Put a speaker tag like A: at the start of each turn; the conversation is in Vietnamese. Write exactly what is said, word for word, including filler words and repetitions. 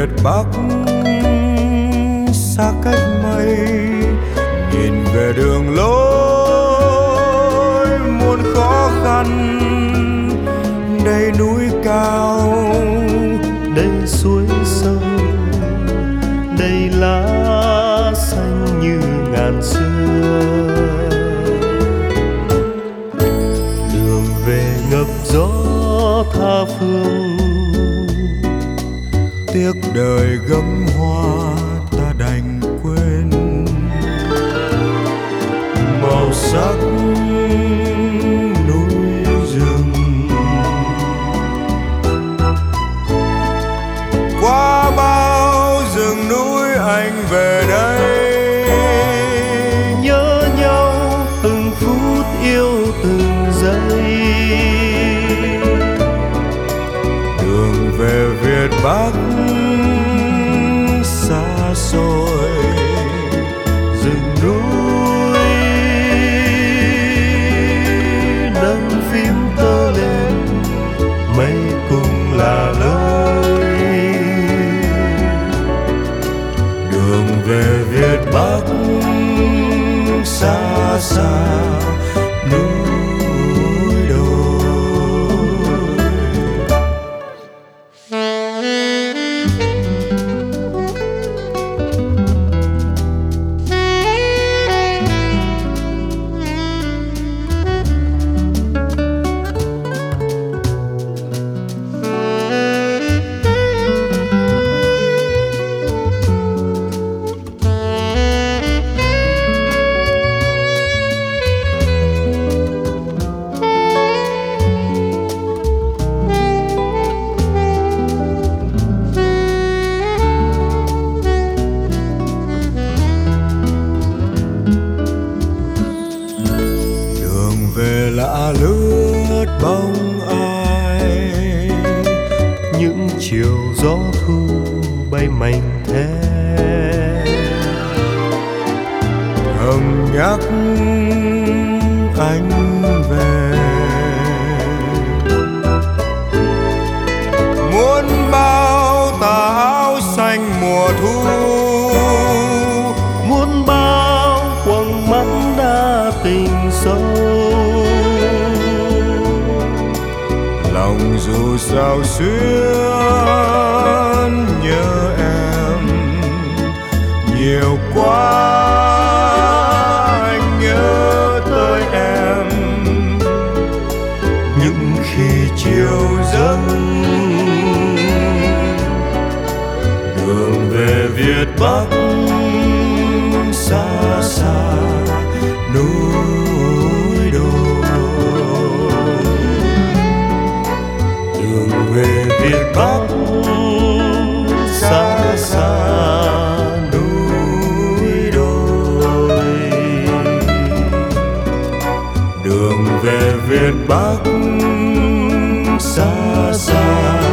A: Việt Bắc xa cách mây, nhìn về đường lối muôn khó khăn. Đây núi cao,
B: đây suối sông, đây lá xanh như ngàn xưa. Đường về ngập gió tha phương,
A: tiếc đời gấm hoa ta đành quên. Màu sắc núi rừng, qua bao rừng núi anh về đây.
B: Nhớ nhau từng phút yêu từng giây.
A: Đường về Việt Bắc xa xôi,
B: rừng núi nâng phím tơ lên, mây cùng là lời.
A: đường về Việt Bắc xa xa núi đồi. Về lạ lướt bóng ai,
B: những chiều gió thu bay mảnh thé.
A: thầm nhắc anh về. Muốn bao tà áo xanh mùa thu,
B: Muốn bao quầng mắt đã tình sâu.
A: lòng dù sao xuyên nhớ em nhiều quá. Anh nhớ tới em những khi chiều dâng. Đường về Việt Bắc xa xa núi đồi. Đường về Việt Bắc xa xa núi đồi. Đường về Việt Bắc xa xa